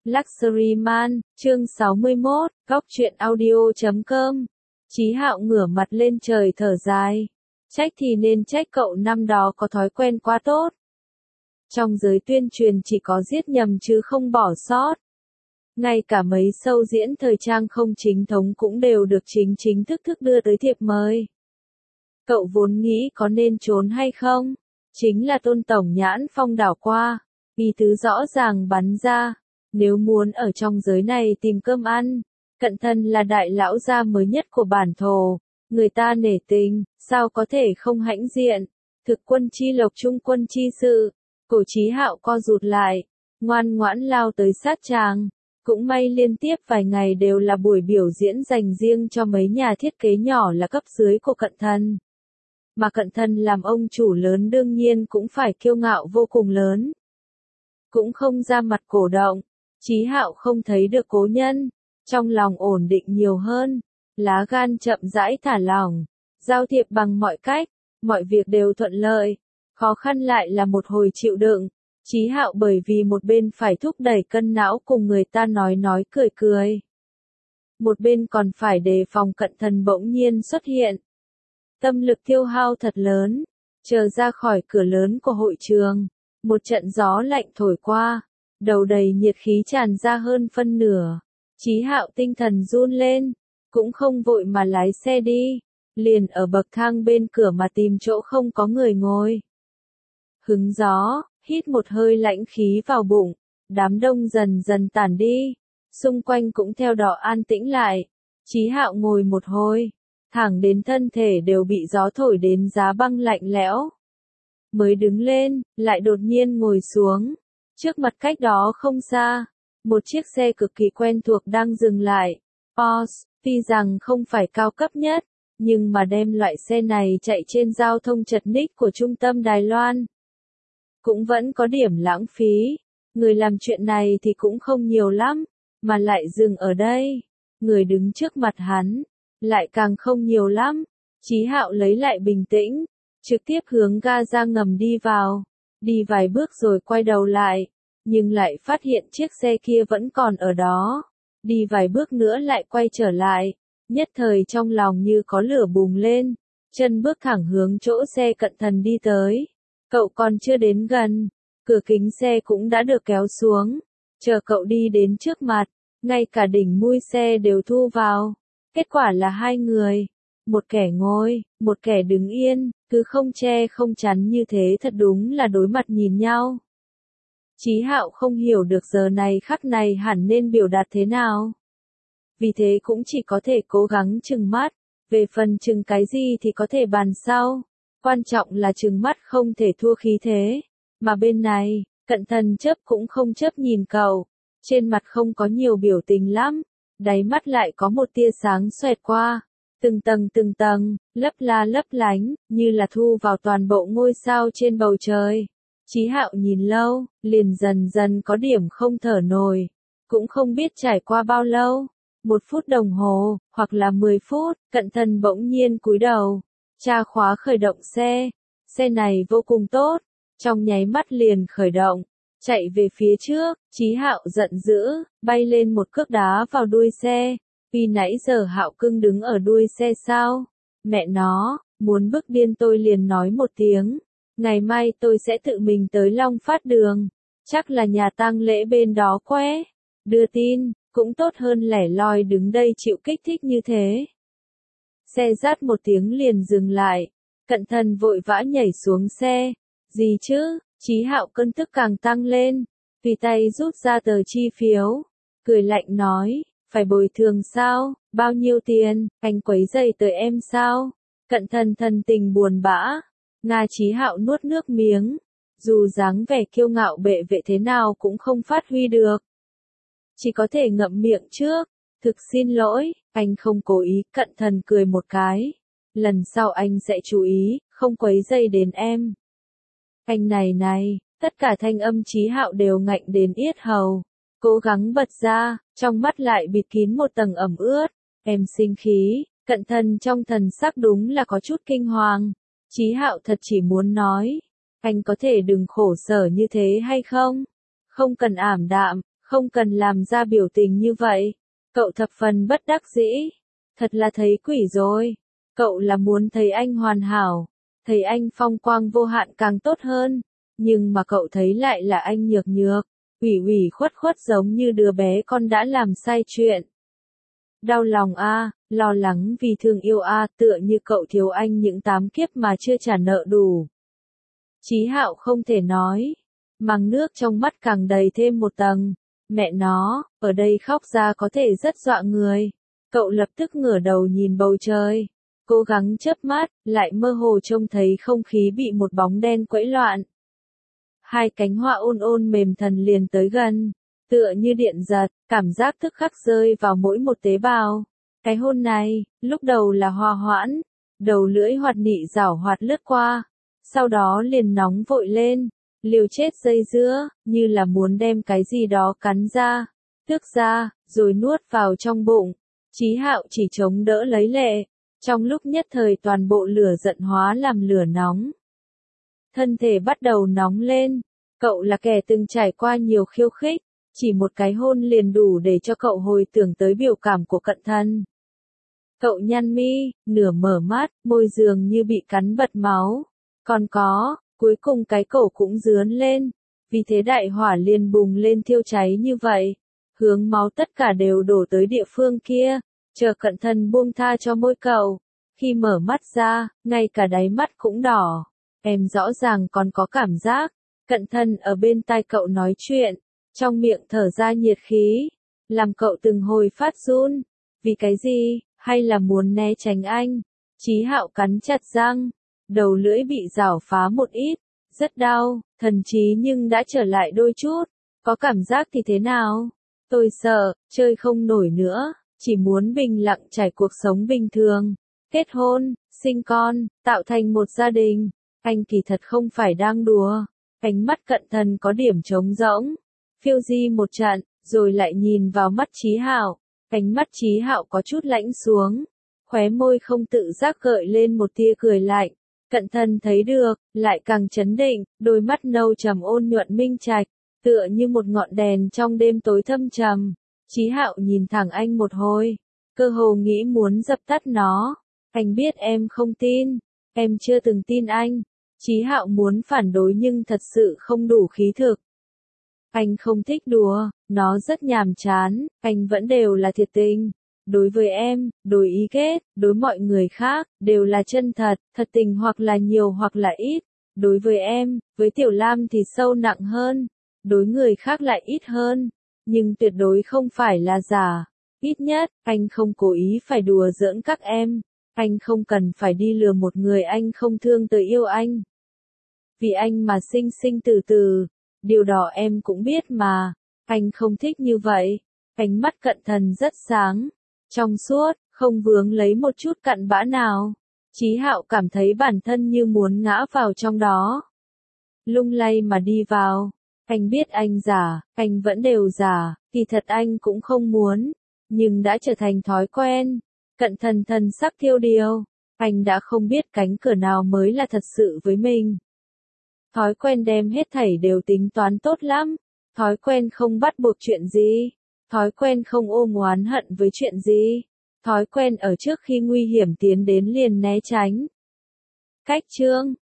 Luxury Man, chương 61, góc truyện audio.com. Chí Hạo ngửa mặt lên trời thở dài. Trách thì nên trách cậu năm đó có thói quen quá tốt. Trong giới tuyên truyền chỉ có giết nhầm chứ không bỏ sót. Ngay cả mấy show diễn thời trang không chính thống cũng đều được chính thức đưa tới thiệp mời. Cậu vốn nghĩ có nên trốn hay không? Chính là Tôn tổng nhãn phong đảo qua, ý tứ rõ ràng bắn ra. Nếu muốn ở trong giới này tìm cơm ăn, Cận Thần là đại lão gia mới nhất của bản thổ, người ta nể tình, sao có thể không hãnh diện. Thực quân chi lộc trung quân chi sự, cổ Chí Hạo co rụt lại, ngoan ngoãn lao tới sát tràng. Cũng may liên tiếp vài ngày đều là buổi biểu diễn dành riêng cho mấy nhà thiết kế nhỏ là cấp dưới của Cận Thần. Mà Cận Thần làm ông chủ lớn đương nhiên cũng phải kiêu ngạo vô cùng lớn. Cũng không ra mặt cổ động. Chí Hạo không thấy được cố nhân, trong lòng ổn định nhiều hơn, lá gan chậm rãi thả lỏng, giao thiệp bằng mọi cách, mọi việc đều thuận lợi, khó khăn lại là một hồi chịu đựng. Chí Hạo bởi vì một bên phải thúc đẩy cân não cùng người ta nói cười, một bên còn phải đề phòng Cận Thần bỗng nhiên xuất hiện. Tâm lực tiêu hao thật lớn, chờ ra khỏi cửa lớn của hội trường, một trận gió lạnh thổi qua. Đầu đầy nhiệt khí tràn ra hơn phân nửa. Chí Hạo tinh thần run lên, cũng không vội mà lái xe đi, liền ở bậc thang bên cửa mà tìm chỗ không có người ngồi. Hứng gió, hít một hơi lãnh khí vào bụng, đám đông dần dần tản đi, xung quanh cũng theo đó an tĩnh lại. Chí Hạo ngồi một hồi, thẳng đến thân thể đều bị gió thổi đến giá băng lạnh lẽo. Mới đứng lên, lại đột nhiên ngồi xuống. Trước mặt cách đó không xa, một chiếc xe cực kỳ quen thuộc đang dừng lại. Porsche, tuy rằng không phải cao cấp nhất, nhưng mà đem loại xe này chạy trên giao thông chật ních của trung tâm Đài Loan. Cũng vẫn có điểm lãng phí, người làm chuyện này thì cũng không nhiều lắm, mà lại dừng ở đây. Người đứng trước mặt hắn, lại càng không nhiều lắm. Chí Hạo lấy lại bình tĩnh, trực tiếp hướng ga ra ngầm đi vào. Đi vài bước rồi quay đầu lại, nhưng lại phát hiện chiếc xe kia vẫn còn ở đó. Đi vài bước nữa lại quay trở lại, nhất thời trong lòng như có lửa bùng lên, chân bước thẳng hướng chỗ xe Cận Thần đi tới. Cậu còn chưa đến gần, cửa kính xe cũng đã được kéo xuống, chờ cậu đi đến trước mặt, ngay cả đỉnh mui xe đều thu vào. Kết quả là hai người, một kẻ ngồi, một kẻ đứng yên, cứ không che không chắn như thế thật đúng là đối mặt nhìn nhau. Chí Hạo không hiểu được giờ này khắc này hẳn nên biểu đạt thế nào. Vì thế cũng chỉ có thể cố gắng trừng mắt, về phần trừng cái gì thì có thể bàn sau. Quan trọng là trừng mắt không thể thua khí thế. Mà bên này, Cận Thần chớp cũng không chớp nhìn cậu, trên mặt không có nhiều biểu tình lắm, đáy mắt lại có một tia sáng xoẹt qua. Từng tầng, lấp la lấp lánh, như là thu vào toàn bộ ngôi sao trên bầu trời. Chí Hạo nhìn lâu, liền dần dần có điểm không thở nổi. Cũng không biết trải qua bao lâu, 1 phút đồng hồ, hoặc là 10 phút, Cận Thần bỗng nhiên cúi đầu, tra khóa khởi động xe. Xe này vô cùng tốt, trong nháy mắt liền khởi động, chạy về phía trước. Chí Hạo giận dữ, bay lên một cước đá vào đuôi xe. Vì nãy giờ Hạo cưng đứng ở đuôi xe sao? Mẹ nó, muốn bức điên tôi liền nói một tiếng. Ngày mai tôi sẽ tự mình tới Long Phát Đường. Chắc là nhà tang lễ bên đó quẽ. Đưa tin, cũng tốt hơn lẻ loi đứng đây chịu kích thích như thế. Xe rát một tiếng liền dừng lại. Cận Thần vội vã nhảy xuống xe. Gì chứ? Chí Hạo cơn tức càng tăng lên. Vì tay rút ra tờ chi phiếu. Cười lạnh nói. Phải bồi thường sao? Bao nhiêu tiền? Anh quấy rầy tới em sao? Cận Thần thần tình buồn bã. Chí Hạo nuốt nước miếng. Dù dáng vẻ kiêu ngạo bệ vệ thế nào cũng không phát huy được. Chỉ có thể ngậm miệng trước. Thực xin lỗi, anh không cố ý. Cận Thần cười một cái. Lần sau anh sẽ chú ý, không quấy rầy đến em. Anh này, tất cả thanh âm Chí Hạo đều ngạnh đến yết hầu. Cố gắng bật ra, trong mắt lại bịt kín một tầng ẩm ướt. Em sinh khí. Cận Thần trong thần sắc đúng là có chút kinh hoàng. Chí Hạo thật chỉ muốn nói, anh có thể đừng khổ sở như thế hay không? Không cần ảm đạm, Không cần làm ra biểu tình như vậy. Cậu thập phần bất đắc dĩ. Thật là thấy quỷ rồi. Cậu là muốn thấy anh hoàn hảo. Thấy anh phong quang vô hạn càng tốt hơn. Nhưng mà cậu thấy lại là anh nhược nhược. Ủy khuất khuất giống như đứa bé con đã làm sai chuyện. Đau lòng a, lo lắng vì thương yêu a, tựa như cậu thiếu anh những 8 kiếp mà chưa trả nợ đủ. Chí Hạo không thể nói. Màng nước trong mắt càng đầy thêm một tầng. Mẹ nó, ở đây khóc ra có thể rất dọa người. Cậu lập tức ngửa đầu nhìn bầu trời. Cố gắng chớp mắt, lại mơ hồ trông thấy không khí bị một bóng đen quẫy loạn. Hai cánh hoa ôn ôn mềm thần liền tới gần. Tựa như điện giật, cảm giác tức khắc rơi vào mỗi một tế bào. Cái hôn này, lúc đầu là hòa hoãn. Đầu lưỡi hoạt nị giảo hoạt lướt qua. Sau đó liền nóng vội lên. Liều chết dây dưa, như là muốn đem cái gì đó cắn ra, tước ra, rồi nuốt vào trong bụng. Chí Hạo chỉ chống đỡ lấy lệ. Trong lúc nhất thời toàn bộ lửa giận hóa làm lửa nóng. Thân thể bắt đầu nóng lên. Cậu là kẻ từng trải qua nhiều khiêu khích. Chỉ một cái hôn liền đủ để cho cậu hồi tưởng tới biểu cảm của Cận Thần. Cậu nhăn mi, nửa mở mắt, môi dường như bị cắn bật máu. Còn có, cuối cùng cái cổ cũng rướn lên. Vì thế đại hỏa liền bùng lên thiêu cháy như vậy. Hướng máu tất cả đều đổ tới địa phương kia. Chờ Cận Thần buông tha cho môi cậu. Khi mở mắt ra, ngay cả đáy mắt cũng đỏ. Em rõ ràng còn có cảm giác. Cận Thần ở bên tai cậu nói chuyện. Trong miệng thở ra nhiệt khí. Làm cậu từng hồi phát run. Vì cái gì, hay là muốn né tránh anh? Chí Hạo cắn chặt răng. Đầu lưỡi bị rảo phá một ít. Rất đau, thần trí nhưng đã trở lại đôi chút. Có cảm giác thì thế nào? Tôi sợ, chơi không nổi nữa. Chỉ muốn bình lặng trải cuộc sống bình thường. Kết hôn, sinh con, tạo thành một gia đình. Anh kỳ thật không phải đang đùa. Ánh mắt Cận Thần có điểm trống rỗng. Phiêu di một trận, rồi lại nhìn vào mắt Chí Hạo. Ánh mắt Chí Hạo có chút lãnh xuống. Khóe môi không tự giác gợi lên một tia cười lạnh. Cận Thần thấy được, lại càng chấn định, đôi mắt nâu trầm ôn nhuận minh trạch, tựa như một ngọn đèn trong đêm tối thâm trầm. Chí Hạo nhìn thẳng anh một hồi, cơ hồ nghĩ muốn dập tắt nó. Anh biết em không tin, em chưa từng tin anh. Chí Hạo muốn phản đối nhưng thật sự không đủ khí thực. Anh không thích đùa, nó rất nhàm chán, anh vẫn đều là thiệt tình. Đối với em, đối ý kết, đối mọi người khác, đều là chân thật, thật tình hoặc là nhiều hoặc là ít. Đối với em, với Tiểu Lam thì sâu nặng hơn, đối người khác lại ít hơn. Nhưng tuyệt đối không phải là giả. Ít nhất, anh không cố ý phải đùa giỡn các em. Anh không cần phải đi lừa một người anh không thương tới yêu anh. Vì anh mà sinh sinh từ từ. Điều đó em cũng biết mà. Anh không thích như vậy. Ánh mắt Cận Thần rất sáng. Trong suốt, không vướng lấy một chút cặn bã nào. Chí Hạo cảm thấy bản thân như muốn ngã vào trong đó. Lung lay mà đi vào. Anh biết anh giả, anh vẫn đều giả, kỳ thật anh cũng không muốn. Nhưng đã trở thành thói quen. Cận Thần thần sắc thiêu điều. Anh đã không biết cánh cửa nào mới là thật sự với mình. Thói quen đem hết thảy đều tính toán tốt lắm. Thói quen không bắt buộc chuyện gì. Thói quen không ôm oán hận với chuyện gì. Thói quen ở trước khi nguy hiểm tiến đến liền né tránh. Cách chương